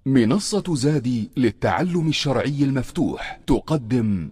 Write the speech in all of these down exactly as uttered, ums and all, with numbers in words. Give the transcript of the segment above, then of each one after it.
منصة زادي للتعلم الشرعي المفتوح تقدم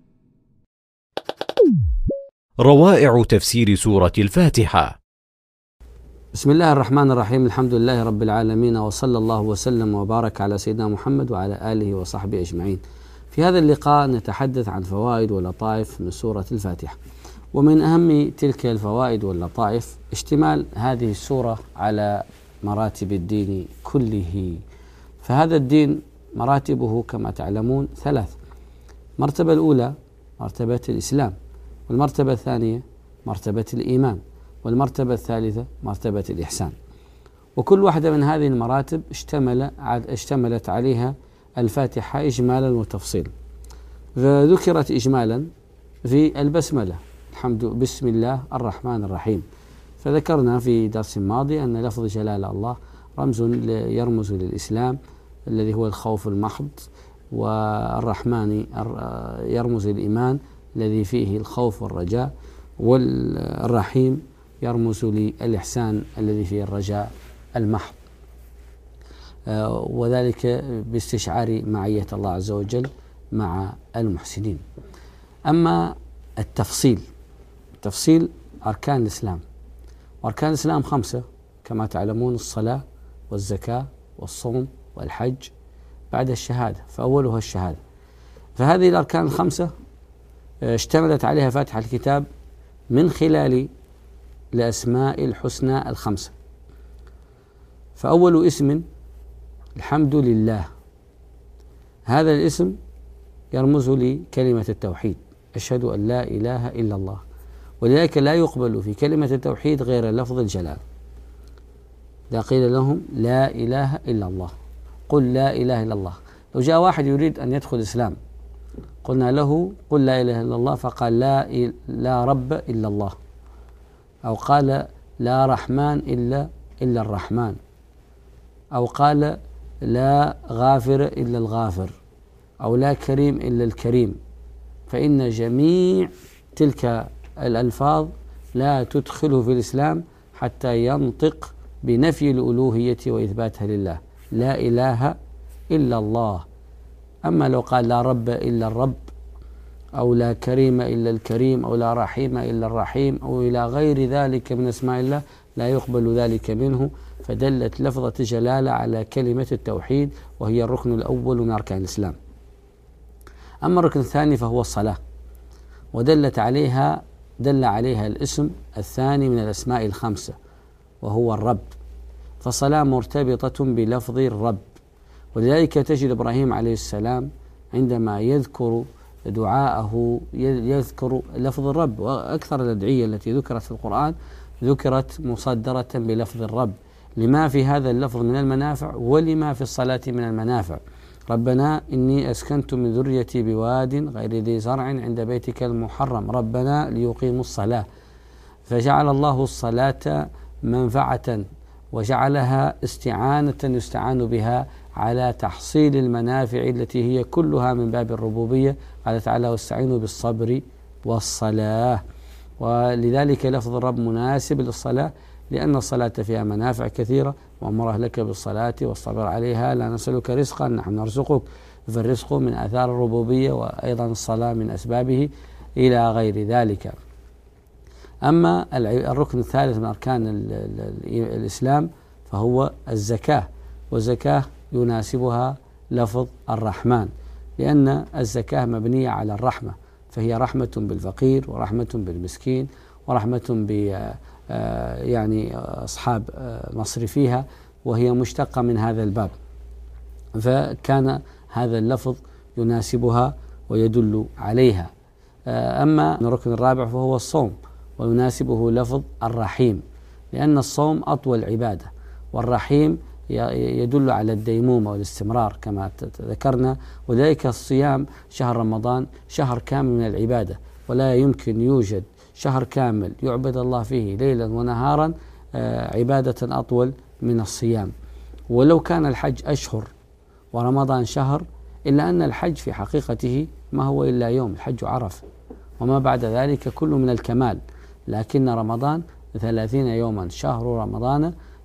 روائع تفسير سورة الفاتحة. بسم الله الرحمن الرحيم. الحمد لله رب العالمين، وصلى الله وسلم وبارك على سيدنا محمد وعلى آله وصحبه أجمعين. في هذا اللقاء نتحدث عن فوائد ولطائف من سورة الفاتحة. ومن أهم تلك الفوائد واللطائف اشتمال هذه السورة على مراتب الدين كله. فهذا الدين مراتبه كما تعلمون ثلاث. المرتبة الأولى مرتبة الإسلام، والمرتبة الثانية مرتبة الإيمان، والمرتبة الثالثة مرتبة الإحسان. وكل واحدة من هذه المراتب اشتمل اشتملت عليها الفاتحة إجمالا وتفصيلا. فذكرت إجمالا في البسملة، الحمد بسم الله الرحمن الرحيم. فذكرنا في درس ماضي أن لفظ جلال الله رمز يرمز للإسلام الذي هو الخوف المحض، والرحمن يرمز للإيمان الذي فيه الخوف والرجاء، والرحيم يرمز للإحسان الذي فيه الرجاء المحض، وذلك باستشعار معية الله عز وجل مع المحسنين. أما التفصيل تفصيل أركان الإسلام، وأركان الإسلام خمسة كما تعلمون: الصلاة والزكاة والصوم والحج بعد الشهادة، فأولها الشهادة. فهذه الأركان الخمسة اشتملت عليها فاتحة الكتاب من خلال الأسماء الحسنى الخمسة. فأول اسم الحمد لله، هذا الاسم يرمز لكلمة التوحيد، أشهد أن لا إله إلا الله، ولذلك لا يقبل في كلمة التوحيد غير لفظ الجلال. إذا قيل لهم لا إله إلا الله قل لا إله إلا الله. لو جاء واحد يريد أن يدخل الإسلام قلنا له قل لا إله إلا الله، فقال لا, لا رب إلا الله، أو قال لا رحمن إلا إلا الرحمن، أو قال لا غافر إلا الغافر، أو لا كريم إلا الكريم، فإن جميع تلك الألفاظ لا تدخله في الإسلام حتى ينطق بنفي الألوهية وإثباتها لله، لا إله إلا الله. أما لو قال لا رب إلا الرب، أو لا كريم إلا الكريم، أو لا رحيم إلا الرحيم، أو إلى غير ذلك من أسماء الله، لا يقبل ذلك منه. فدلت لفظة جلالة على كلمة التوحيد، وهي الركن الأول من أركان الإسلام. أما الركن الثاني فهو الصلاة، ودلت عليها دل عليها الاسم الثاني من الأسماء الخمسة وهو الرب، فالصلاة مرتبطة بلفظ الرب. ولذلك تجد إبراهيم عليه السلام عندما يذكر دعاءه يذكر لفظ الرب، وأكثر الأدعية التي ذكرت في القرآن ذكرت مصدرة بلفظ الرب، لما في هذا اللفظ من المنافع ولما في الصلاة من المنافع. ربنا إني أسكنت من ذريتي بواد غير ذي زرع عند بيتك المحرم ربنا ليقيموا الصلاة، فجعل الله الصلاة منفعة وجعلها استعانة يستعان بها على تحصيل المنافع التي هي كلها من باب الربوبية. قال تعالى واستعينوا بالصبر والصلاة. ولذلك لفظ الرب مناسب للصلاة، لأن الصلاة فيها منافع كثيرة: وأمر أهلك بالصلاة واصطبر عليها لا نسألك رزقا نحن نرزقك. فالرزق من آثار الربوبية، وأيضا الصلاة من أسبابه إلى غير ذلك. أما الركن الثالث من أركان الإسلام فهو الزكاة، والزكاة يناسبها لفظ الرحمن، لأن الزكاة مبنية على الرحمة، فهي رحمة بالفقير ورحمة بالمسكين ورحمة ب يعني أصحاب مصرفيها، وهي مشتقة من هذا الباب، فكان هذا اللفظ يناسبها ويدل عليها. أما الركن الرابع فهو الصوم، ويناسبه لفظ الرحيم، لأن الصوم أطول عبادة، والرحيم يدل على الديمومة والاستمرار كما ذكرنا. وذلك الصيام شهر رمضان شهر كامل من العبادة، ولا يمكن يوجد شهر كامل يعبد الله فيه ليلا ونهارا عبادة أطول من الصيام. ولو كان الحج أشهر ورمضان شهر، إلا أن الحج في حقيقته ما هو إلا يوم، الحج عرفة، وما بعد ذلك كله من الكمال. لكن رمضان ثلاثين يوما، شهر رمضان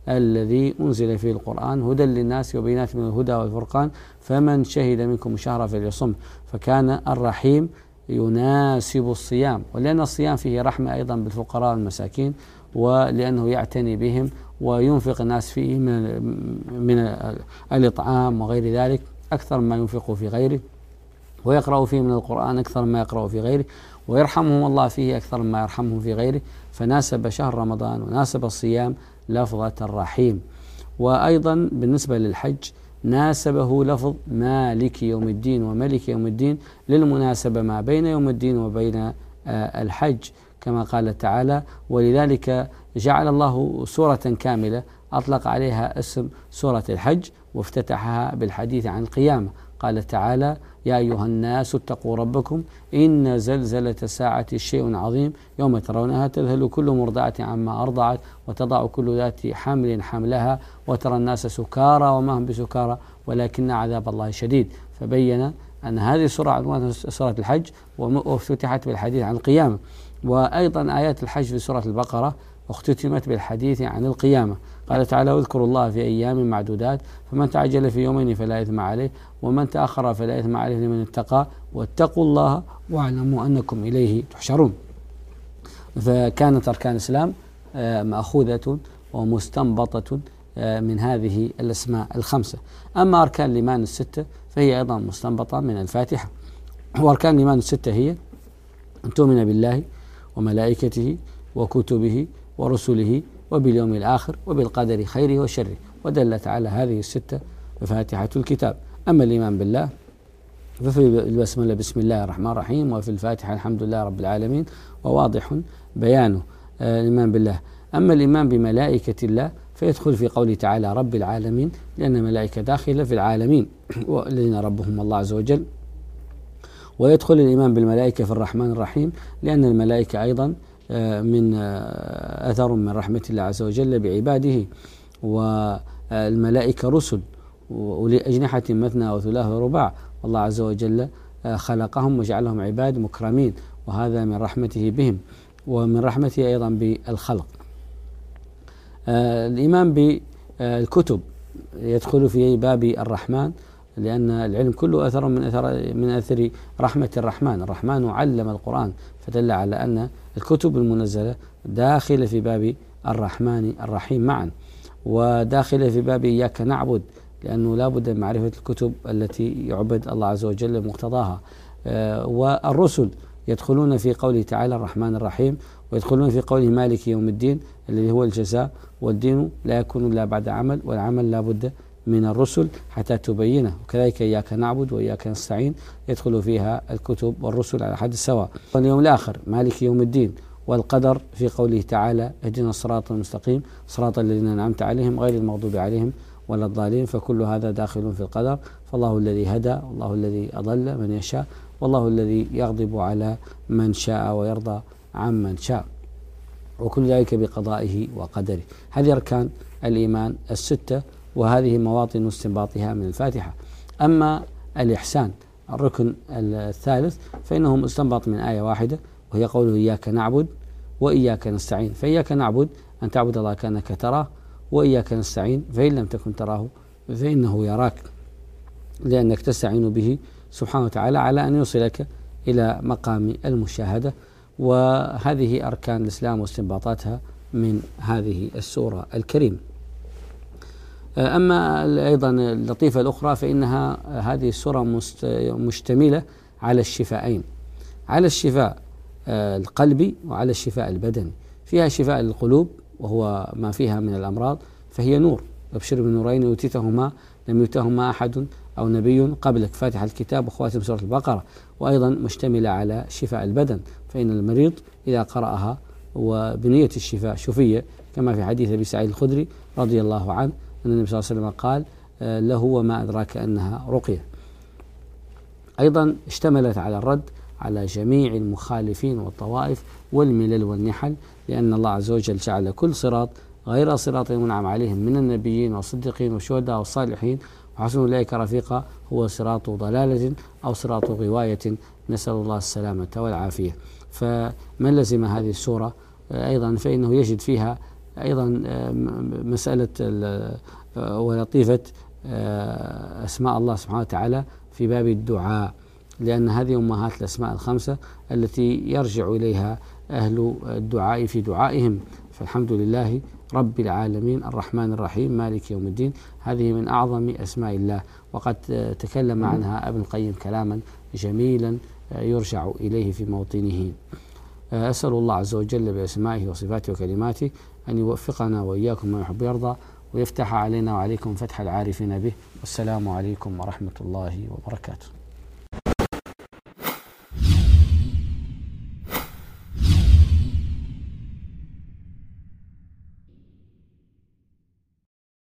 الذي أنزل فيه القرآن هدى للناس وبينات من الهدى والفرقان فمن شهد منكم الشهر فليصم. فكان الرحيم يناسب الصيام، ولأن الصيام فيه رحمة أيضا بالفقراء والمساكين، ولأنه يعتني بهم وينفق الناس فيه من, من الإطعام وغير ذلك أكثر مما ينفق في غيره، ويقرأ فيه من القرآن أكثر مما يقرأ في غيره، ويرحمهم الله فيه أكثر مما يرحمهم في غيره. فناسب شهر رمضان وناسب الصيام لفظة الرحيم. وأيضا بالنسبة للحج ناسبه لفظ مالك يوم الدين وملك يوم الدين للمناسبة ما بين يوم الدين وبين الحج، كما قال تعالى: ولذلك جعل الله سورة كاملة أطلق عليها اسم سورة الحج وافتتحها بالحديث عن القيامة. قال تعالى: يا أيها الناس اتقوا ربكم إن زلزلة الساعة شيء عظيم يوم ترونها تذهل كل مرضعة عما أرضعت وتضع كل ذات حمل حملها وترى الناس سكارى وما هم بسكارى ولكن عذاب الله شديد. فبين أن هذه السورة سورة الحج وافتتحت بالحديث عن القيامة. وأيضا آيات الحج في سورة البقرة اختتمت بالحديث عن القيامة. قال تعالى: واذكروا الله في أيام معدودات فمن تعجل في يومين فلا إثم عليه ومن تأخر فلا إثم عليه لمن اتقى واتقوا الله واعلموا أنكم إليه تحشرون. فكانت أركان الإسلام مأخوذة ومستنبطة من هذه الأسماء الخمسة. أما أركان الإيمان الستة فهي أيضا مستنبطة من الفاتحة. وأركان الإيمان الستة هي أن تؤمن بالله وملائكته وكتبه ورسله وباليوم الآخر وبالقدر خيره وشره، ودلت على هذه الستة فاتحة الكتاب. أما الإيمان بالله ففي البسملة بسم الله الرحمن الرحيم، وفي الفاتحة الحمد لله رب العالمين، وواضح بيانه الإيمان بالله. أما الإيمان بملائكة الله فيدخل في قوله تعالى رب العالمين، لأن ملائكة داخلة في العالمين والذين ربهم الله عز وجل. ويدخل الإيمان بالملائكة في الرحمن الرحيم، لأن الملائكة أيضا من أثر من رحمة الله عز وجل بعباده. والملائكة رسل وأولي أجنحة مثنى وثلاث ورباع، والله عز وجل خلقهم وجعلهم عباد مكرمين، وهذا من رحمته بهم ومن رحمته أيضا بالخلق. الإيمان بالكتب يدخل في باب الرحمن، لأن العلم كله أثر من أثر من أثر رحمة الرحمن. الرحمن علم القرآن، فدل على أن الكتب المنزلة داخلة في باب الرحمن الرحيم معا، وداخلة في باب إياك نعبد، لأنه لا بد من معرفة الكتب التي يعبد الله عز وجل بمقتضاها. والرسل يدخلون في قوله تعالى الرحمن الرحيم، ويدخلون في قوله مالك يوم الدين الذي هو الجزاء، والدين لا يكون إلا بعد عمل، والعمل لا بد من الرسل حتى تبينه. وكذلك إياك نعبد وإياك نستعين يدخل فيها الكتب والرسل على حد السواء. واليوم الآخر مالك يوم الدين، والقدر في قوله تعالى اهدنا الصراط المستقيم صراط الذين أنعمت عليهم غير المغضوب عليهم ولا الضالين. فكل هذا داخل في القدر. فالله الذي هدى، والله الذي أضل من يشاء، والله الذي يغضب على من شاء ويرضى عن من شاء، وكل ذلك بقضائه وقدره. هذه أركان الإيمان الستة، وهذه مواطن استنباطها من الفاتحة. أما الإحسان الركن الثالث فإنه مستنبط من آية واحدة، وهي قوله إياك نعبد وإياك نستعين. فإياك نعبد أن تعبد الله كأنك تراه، وإياك نستعين فإن لم تكن تراه فإنه يراك، لأنك تستعين به سبحانه وتعالى على أن يوصلك إلى مقام المشاهدة. وهذه أركان الإسلام واستنباطاتها من هذه السورة الكريمة. أما أيضا اللطيفة الأخرى فإنها هذه السورة مشتملة على الشفاءين، على الشفاء القلبي وعلى الشفاء البدني. فيها شفاء للقلوب وهو ما فيها من الأمراض، فهي نور، وابشر بنورين يؤتيتهما لم يؤتهما أحد أو نبي قبلك، فاتح الكتاب وخواتم سورة البقرة. وأيضا مشتملة على شفاء البدن، فإن المريض إذا قرأها وبنية الشفاء شفية، كما في حديث أبي سعيد الخدري رضي الله عنه أن النبي صلى الله عليه وسلم قال له وما أدراك أنها رقية. أيضا اشتملت على الرد على جميع المخالفين والطوائف والملل والنحل، لأن الله عز وجل جعل كل صراط غير صراط المنعم عليهم من النبيين والصديقين والشهداء والصالحين وحسن أولئك رفيقا هو صراط ضلالة أو صراط غواية، نسأل الله السلامة والعافية. فمن لزم هذه السورة أيضا فإنه يجد فيها أيضا مسألة ولطيفة أسماء الله سبحانه وتعالى في باب الدعاء، لأن هذه أمهات الأسماء الخمسة التي يرجع إليها أهل الدعاء في دعائهم. فالحمد لله رب العالمين الرحمن الرحيم مالك يوم الدين، هذه من أعظم أسماء الله، وقد تكلم عنها ابن القيم كلاما جميلا يرجع إليه في موطنه. أسأل الله عز وجل بأسمائه وصفاته وكلماته أن يوفقنا وإياكم ما يحب ويرضى، ويفتح علينا وعليكم فتح العارفين به. والسلام عليكم ورحمة الله وبركاته.